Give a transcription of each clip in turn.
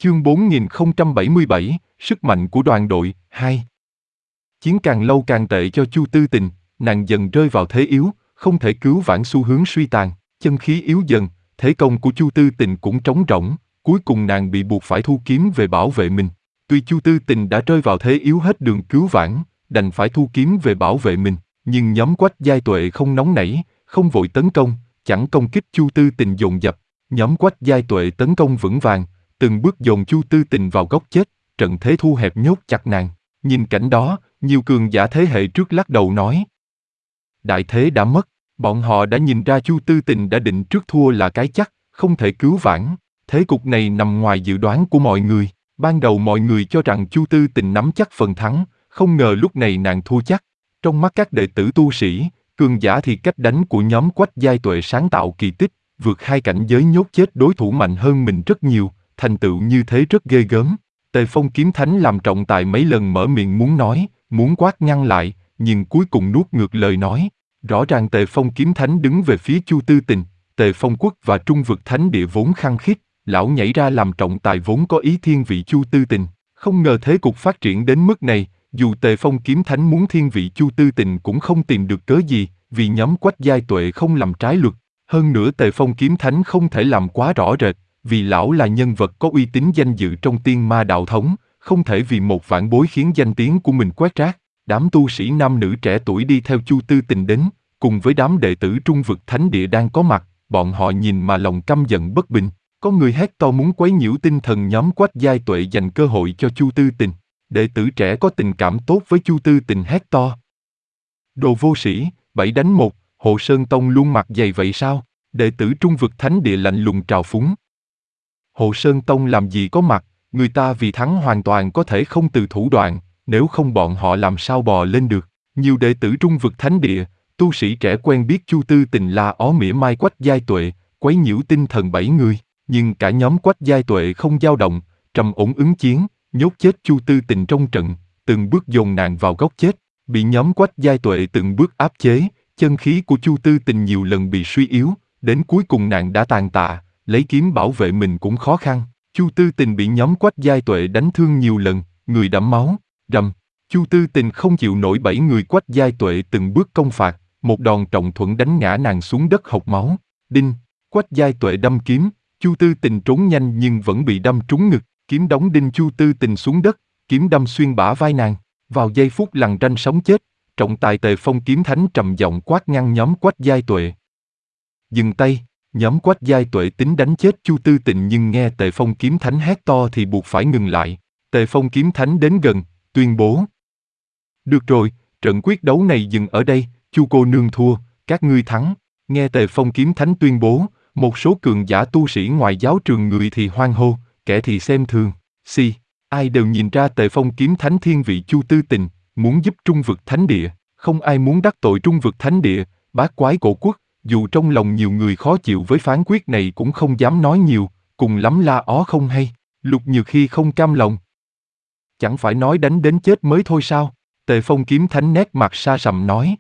Chương 4077, Sức mạnh của đoàn đội, 2. Chiến càng lâu càng tệ cho Chu Tư Tình, nàng dần rơi vào thế yếu, không thể cứu vãn xu hướng suy tàn, chân khí yếu dần, thế công của Chu Tư Tình cũng trống rỗng, cuối cùng nàng bị buộc phải thu kiếm về bảo vệ mình. Tuy Chu Tư Tình đã rơi vào thế yếu hết đường cứu vãn, đành phải thu kiếm về bảo vệ mình, nhưng nhóm Quách Giai Tuệ không nóng nảy, không vội tấn công, chẳng công kích Chu Tư Tình dồn dập. Nhóm Quách Giai Tuệ tấn công vững vàng, từng bước dồn Chu Tư Tình vào góc chết, trận thế thu hẹp nhốt chặt nàng. Nhìn cảnh đó, nhiều cường giả thế hệ trước lắc đầu nói: đại thế đã mất, bọn họ đã nhìn ra Chu Tư Tình đã định trước thua là cái chắc, không thể cứu vãn. Thế cục này nằm ngoài dự đoán của mọi người. Ban đầu mọi người cho rằng Chu Tư Tình nắm chắc phần thắng, không ngờ lúc này nàng thua chắc. Trong mắt các đệ tử tu sĩ, cường giả thì cách đánh của nhóm Quách Giai Tuệ sáng tạo kỳ tích, vượt hai cảnh giới nhốt chết đối thủ mạnh hơn mình rất nhiều, thành tựu như thế rất ghê gớm. Tề Phong Kiếm Thánh làm trọng tài mấy lần mở miệng muốn nói, muốn quát ngăn lại, nhưng cuối cùng nuốt ngược lời nói. Rõ ràng Tề Phong Kiếm Thánh đứng về phía Chu Tư Tình, Tề Phong Quốc và Trung Vực Thánh Địa vốn khăng khít, lão nhảy ra làm trọng tài vốn có ý thiên vị Chu Tư Tình. Không ngờ thế cục phát triển đến mức này, dù Tề Phong Kiếm Thánh muốn thiên vị Chu Tư Tình cũng không tìm được cớ gì, vì nhóm Quách Giai Tuệ không làm trái luật. Hơn nữa Tề Phong Kiếm Thánh không thể làm quá rõ rệt, vì lão là nhân vật có uy tín danh dự trong tiên ma đạo thống, không thể vì một vãn bối khiến danh tiếng của mình quét rác. Đám tu sĩ nam nữ trẻ tuổi đi theo Chu Tư Tình đến, cùng với đám đệ tử Trung Vực Thánh Địa đang có mặt, bọn họ nhìn mà lòng căm giận bất bình. Có người hét to muốn quấy nhiễu tinh thần nhóm Quách Giai Tuệ dành cơ hội cho Chu Tư Tình. Đệ tử trẻ có tình cảm tốt với Chu Tư Tình hét to: đồ vô sĩ, 7 đánh 1, Hộ Sơn Tông luôn mặt dày vậy sao? Đệ tử Trung Vực Thánh Địa lạnh lùng trào phúng: Hộ Sơn Tông làm gì có mặt, người ta vì thắng hoàn toàn có thể không từ thủ đoạn, nếu không bọn họ làm sao bò lên được. Nhiều đệ tử Trung Vực Thánh Địa, tu sĩ trẻ quen biết Chu Tư Tình la ó mỉa mai Quách Giai Tuệ, quấy nhiễu tinh thần 7 người, nhưng cả nhóm Quách Giai Tuệ không dao động, trầm ổn ứng chiến, nhốt chết Chu Tư Tình trong trận, từng bước dồn nàng vào góc chết. Bị nhóm Quách Giai Tuệ từng bước áp chế, chân khí của Chu Tư Tình nhiều lần bị suy yếu, đến cuối cùng nàng đã tàn tạ, lấy kiếm bảo vệ mình cũng khó khăn. Chu Tư Tình bị nhóm Quách Giai Tuệ đánh thương nhiều lần, người đẫm máu. Rầm, Chu Tư Tình không chịu nổi 7 người Quách Giai Tuệ từng bước công phạt, một đòn trọng thuẫn đánh ngã nàng xuống đất hộc máu. Đinh, Quách Giai Tuệ đâm kiếm, Chu Tư Tình trốn nhanh nhưng vẫn bị đâm trúng ngực, kiếm đóng đinh Chu Tư Tình xuống đất, kiếm đâm xuyên bả vai nàng. Vào giây phút lằn ranh sống chết, trọng tài Tề Phong Kiếm Thánh trầm giọng quát ngăn nhóm Quách Giai Tuệ: dừng tay. Nhóm Quách Giai Tuệ tính đánh chết Chu Tư Tình nhưng nghe Tề Phong Kiếm Thánh hét to thì buộc phải ngừng lại. Tề Phong Kiếm Thánh đến gần, tuyên bố: được rồi, trận quyết đấu này dừng ở đây, Chu cô nương thua, các ngươi thắng. Nghe Tề Phong Kiếm Thánh tuyên bố, một số cường giả tu sĩ ngoài giáo trường người thì hoan hô, kẻ thì xem thường. Ai đều nhìn ra Tề Phong Kiếm Thánh thiên vị Chu Tư Tình, muốn giúp Trung Vực Thánh Địa, không ai muốn đắc tội Trung Vực Thánh Địa. Bát Quái Cổ Quốc, dù trong lòng nhiều người khó chịu với phán quyết này cũng không dám nói nhiều, cùng lắm la ó không hay. Lục Nhược Hy không cam lòng: chẳng phải nói đánh đến chết mới thôi sao? Tề Phong Kiếm Thánh nét mặt sa sầm nói: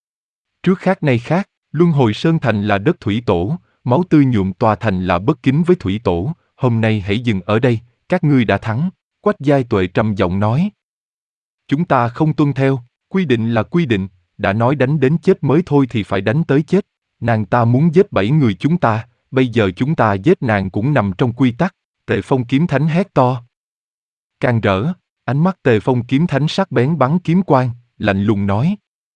trước khác nay khác, Luân Hồi Sơn Thành là đất thủy tổ, máu tươi nhuộm tòa thành là bất kính với thủy tổ, hôm nay hãy dừng ở đây, các ngươi đã thắng. Quách Giai Tuệ trầm giọng nói: chúng ta không tuân theo, quy định là quy định, đã nói đánh đến chết mới thôi thì phải đánh tới chết. Nàng ta muốn giết 7 người chúng ta, bây giờ chúng ta giết nàng cũng nằm trong quy tắc. Tề Phong Kiếm Thánh hét to. Càng rỡ, ánh mắt Tề Phong Kiếm Thánh sắc bén bắn kiếm quang, lạnh lùng nói: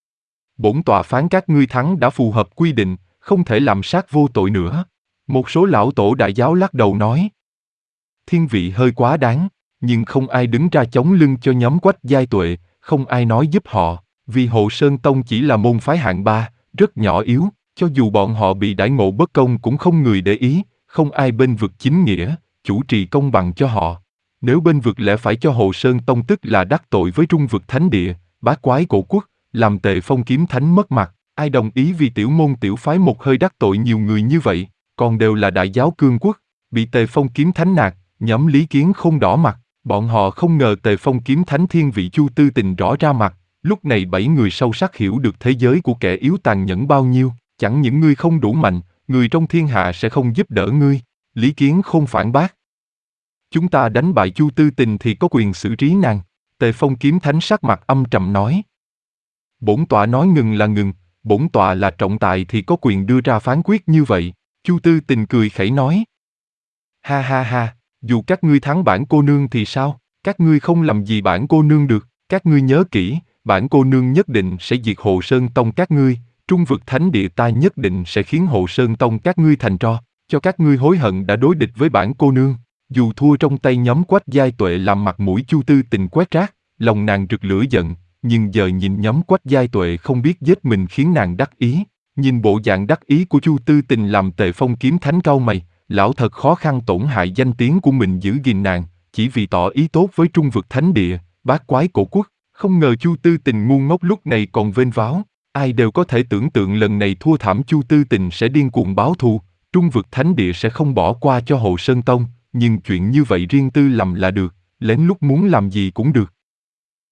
bổn tọa phán các ngươi thắng đã phù hợp quy định, không thể làm sát vô tội nữa. Một số lão tổ đại giáo lắc đầu nói: thiên vị hơi quá đáng, nhưng không ai đứng ra chống lưng cho nhóm Quách Giai Tuệ, không ai nói giúp họ, vì Hộ Sơn Tông chỉ là môn phái hạng 3, rất nhỏ yếu, cho dù bọn họ bị đãi ngộ bất công cũng không người để ý, không ai bên vực chính nghĩa, chủ trì công bằng cho họ. Nếu bên vực lẽ phải cho Hộ Sơn Tông tức là đắc tội với Trung Vực Thánh Địa, Bát Quái Cổ Quốc, làm Tề Phong Kiếm Thánh mất mặt, ai đồng ý vì tiểu môn tiểu phái một hơi đắc tội nhiều người như vậy, còn đều là đại giáo cương quốc, bị Tề Phong Kiếm Thánh nạt, nhóm Lý Kiến không đỏ mặt. Bọn họ không ngờ Tề Phong Kiếm Thánh thiên vị Chu Tư Tình rõ ra mặt. Lúc này 7 người sâu sắc hiểu được thế giới của kẻ yếu tàn nhẫn bao nhiêu. Chẳng những ngươi không đủ mạnh, người trong thiên hạ sẽ không giúp đỡ ngươi. Lý Kiến không phản bác. Chúng ta đánh bại Chu Tư Tình thì có quyền xử trí nàng. Tề Phong Kiếm Thánh sắc mặt âm trầm nói. Bổn tọa nói ngừng là ngừng, bổn tọa là trọng tài thì có quyền đưa ra phán quyết như vậy. Chu Tư Tình cười khẩy nói. Ha ha ha, dù các ngươi thắng bản cô nương thì sao, các ngươi không làm gì bản cô nương được, các ngươi nhớ kỹ, bản cô nương nhất định sẽ diệt Hồ Sơn Tông các ngươi, trung vực thánh địa ta nhất định sẽ khiến Hồ Sơn Tông các ngươi thành tro, cho các ngươi hối hận đã đối địch với bản cô nương. Dù thua trong tay nhóm Quách Giai Tuệ làm mặt mũi Chu Tư Tình quét rác, lòng nàng rực lửa giận, nhưng giờ nhìn nhóm Quách Giai Tuệ không biết giết mình khiến nàng đắc ý. Nhìn bộ dạng đắc ý của Chu Tư Tình làm Tề Phong Kiếm Thánh cau mày, lão thật khó khăn tổn hại danh tiếng của mình giữ gìn nàng, chỉ vì tỏ ý tốt với trung vực thánh địa, bát quái cổ quốc. Không ngờ Chu Tư Tình ngu ngốc lúc này còn vênh váo, ai đều có thể tưởng tượng lần này thua thảm Chu Tư Tình sẽ điên cuồng báo thù, trung vực thánh địa sẽ không bỏ qua cho Hồ Sơn Tông, nhưng chuyện như vậy riêng tư làm là được, lén lút muốn làm gì cũng được.